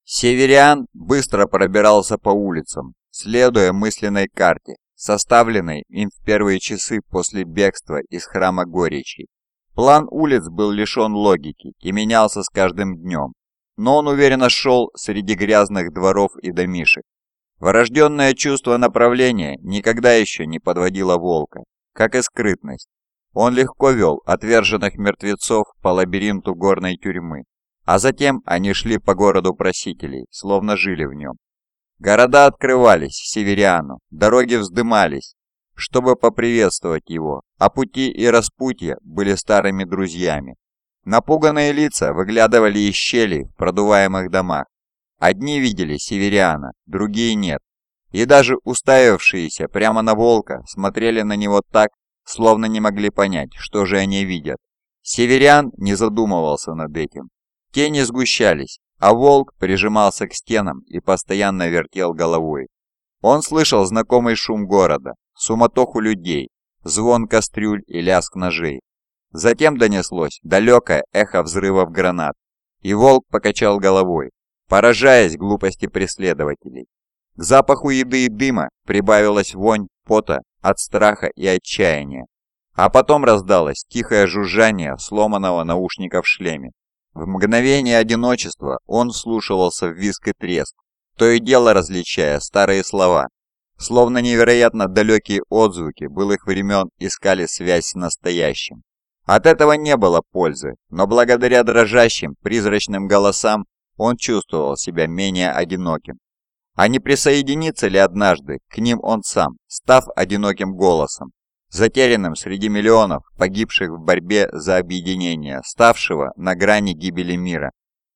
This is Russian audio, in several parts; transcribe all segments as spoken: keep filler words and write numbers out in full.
Северян быстро пробирался по улицам, следуя мысленной карте, составленной им в первые часы после бегства из храма Горечи. План улиц был лишен логики и менялся с каждым днем, но он уверенно шел среди грязных дворов и домишек. Врожденное чувство направления никогда еще не подводило волка, как и скрытность. Он легко вел отверженных мертвецов по лабиринту горной тюрьмы, а затем они шли по городу просителей, словно жили в нем. Города открывались Северяну, дороги вздымались, чтобы поприветствовать его, а пути и распутья были старыми друзьями. Напуганные лица выглядывали из щелей в продуваемых домах. Одни видели Северяна, другие нет, и даже уставившиеся прямо на волка смотрели на него так, словно не могли понять, что же они видят. Северян не задумывался над этим. Тени сгущались, а волк прижимался к стенам и постоянно вертел головой. Он слышал знакомый шум города, суматоху людей, звон кастрюль и лязг ножей. Затем донеслось далекое эхо взрывов гранат, и волк покачал головой, поражаясь глупости преследователей. К запаху еды и дыма прибавилась вонь пота от страха и отчаяния, а потом раздалось тихое жужжание сломанного наушника в шлеме. В мгновение одиночества он вслушивался в визг и треск, то и дело различая старые слова, словно невероятно далекие отзвуки былых времен искали связь с настоящим. От этого не было пользы, но благодаря дрожащим призрачным голосам он чувствовал себя менее одиноким. А не присоединится ли однажды к ним он сам, став одиноким голосом, затерянным среди миллионов погибших в борьбе за объединение, ставшего на грани гибели мира?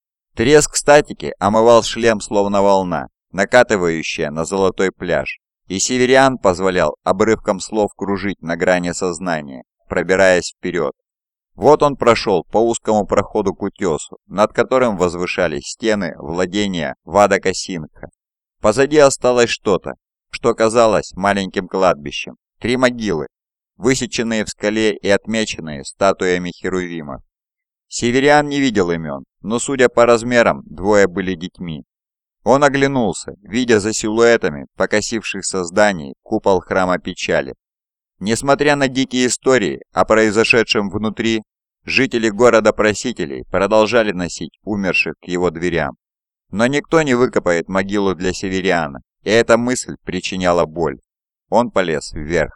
Треск статики омывал шлем словно волна, накатывающая на золотой пляж, и Северян позволял обрывкам слов кружить на грани сознания, пробираясь вперед. Вот он прошел по узкому проходу к утесу, над которым возвышались стены владения Вадака Сингха. Позади осталось что-то, что казалось маленьким кладбищем. Три могилы, высеченные в скале и отмеченные статуями херувимов. Северян не видел имен, но, судя по размерам, двое были детьми. Он оглянулся, видя за силуэтами покосившихся зданий купол храма печали. Несмотря на дикие истории о произошедшем внутри, жители города просителей продолжали носить умерших к его дверям. Но никто не выкопает могилу для Северяна, и эта мысль причиняла боль. Он полез вверх.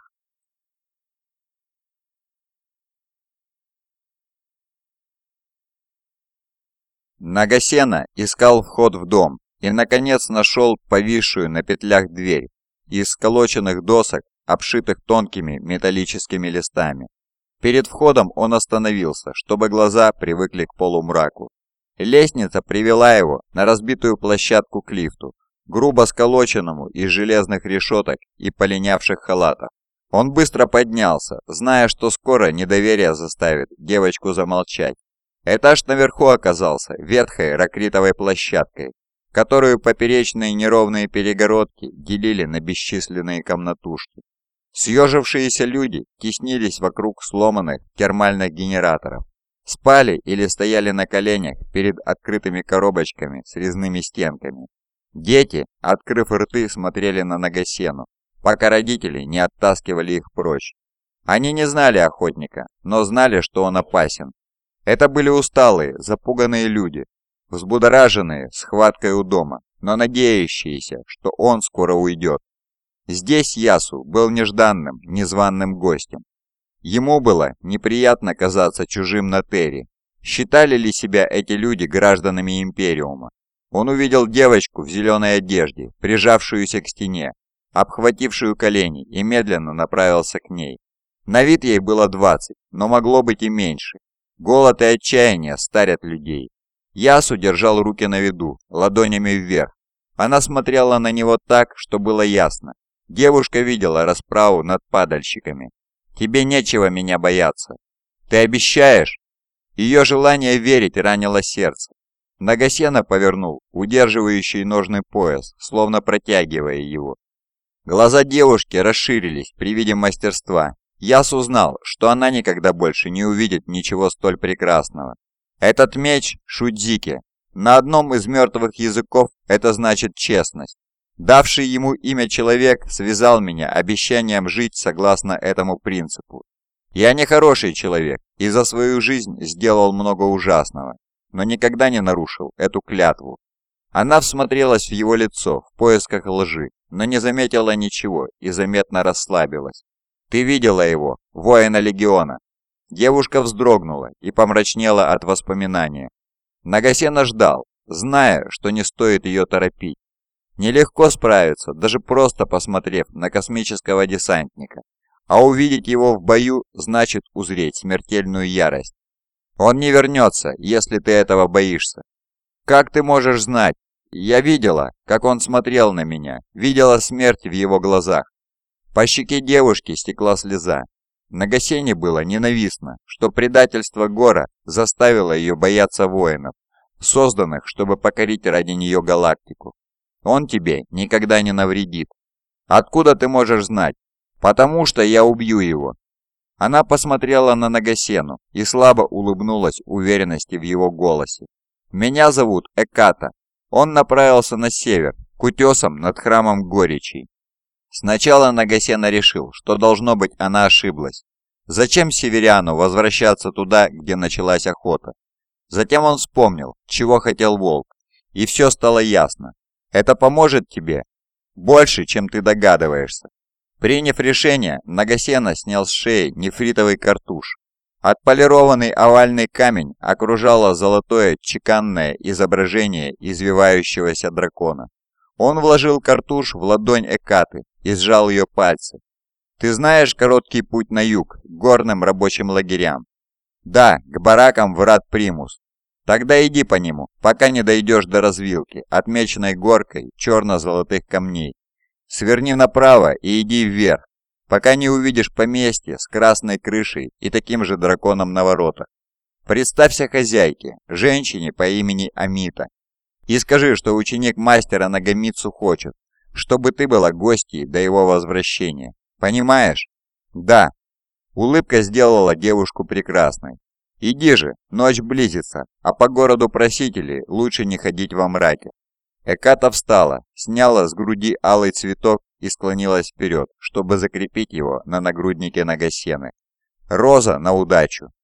Нагасена искал вход в дом и, наконец, нашел повисшую на петлях дверь из сколоченных досок, обшитых тонкими металлическими листами. Перед входом он остановился, чтобы глаза привыкли к полумраку. Лестница привела его на разбитую площадку к лифту, грубо сколоченному из железных решеток и полинявших халатов. Он быстро поднялся, зная, что скоро недоверие заставит девочку замолчать. Этаж наверху оказался ветхой ракритовой площадкой, которую поперечные неровные перегородки делили на бесчисленные комнатушки. Съежившиеся люди теснились вокруг сломанных термальных генераторов, спали или стояли на коленях перед открытыми коробочками с резными стенками. Дети, открыв рты, смотрели на Нагасену, пока родители не оттаскивали их прочь. Они не знали охотника, но знали, что он опасен. Это были усталые, запуганные люди, взбудораженные схваткой у дома, но надеющиеся, что он скоро уйдет. Здесь Ясу был нежданным, незваным гостем. Ему было неприятно казаться чужим на Терри. Считали ли себя эти люди гражданами Империума? Он увидел девочку в зеленой одежде, прижавшуюся к стене, обхватившую колени, и медленно направился к ней. На вид ей было двадцать, но могло быть и меньше. Голод и отчаяние старят людей. Ясу держал руки на виду, ладонями вверх. Она смотрела на него так, что было ясно. Девушка видела расправу над падальщиками. «Тебе нечего меня бояться. Ты обещаешь?» Ее желание верить ранило сердце. Нагасена повернул удерживающий ножный пояс, словно протягивая его. Глаза девушки расширились при виде мастерства. Яс узнал, что она никогда больше не увидит ничего столь прекрасного. Этот меч Шудзики На одном из мертвых языков это значит честность. Давший ему имя человек связал меня обещанием жить согласно этому принципу. Я не хороший человек и за свою жизнь сделал много ужасного, но никогда не нарушил эту клятву. Она всмотрелась в его лицо в поисках лжи, но не заметила ничего и заметно расслабилась. «Ты видела его, воина легиона?» Девушка вздрогнула и помрачнела от воспоминания. Нагасена ждал, зная, что не стоит ее торопить. Нелегко справиться, даже просто посмотрев на космического десантника, а увидеть его в бою значит узреть смертельную ярость. Он не вернется, если ты этого боишься. Как ты можешь знать? Я видела, как он смотрел на меня, видела смерть в его глазах. По щеке девушки стекла слеза. Нагасене было ненавистно, что предательство Гора заставило ее бояться воинов, созданных, чтобы покорить ради нее галактику. Он тебе никогда не навредит. Откуда ты можешь знать? Потому что я убью его. Она посмотрела на Нагасену и слабо улыбнулась уверенности в его голосе. Меня зовут Эката. Он направился на север, к утесам над храмом Горичей. Сначала Нагасена решил, что должно быть она ошиблась. Зачем северяну возвращаться туда, где началась охота? Затем он вспомнил, чего хотел волк, и все стало ясно. Это поможет тебе больше, чем ты догадываешься. Приняв решение, Нагасена снял с шеи нефритовый картуш. Отполированный овальный камень окружало золотое чеканное изображение извивающегося дракона. Он вложил картуш в ладонь Экаты и сжал ее пальцы. «Ты знаешь короткий путь на юг, к горным рабочим лагерям?» «Да, к баракам врат Примус. Тогда иди по нему, пока не дойдешь до развилки, отмеченной горкой черно-золотых камней. Сверни направо и иди вверх, пока не увидишь поместье с красной крышей и таким же драконом на воротах. Представься хозяйке, женщине по имени Амита, и скажи, что ученик мастера Нагамицу хочет, чтобы ты была гостьей до его возвращения. Понимаешь?» «Да». Улыбка сделала девушку прекрасной. «Иди же, ночь близится, а по городу просителей лучше не ходить во мраке». Эката встала, сняла с груди алый цветок и склонилась вперед, чтобы закрепить его на нагруднике Нагасены. «Роза на удачу!»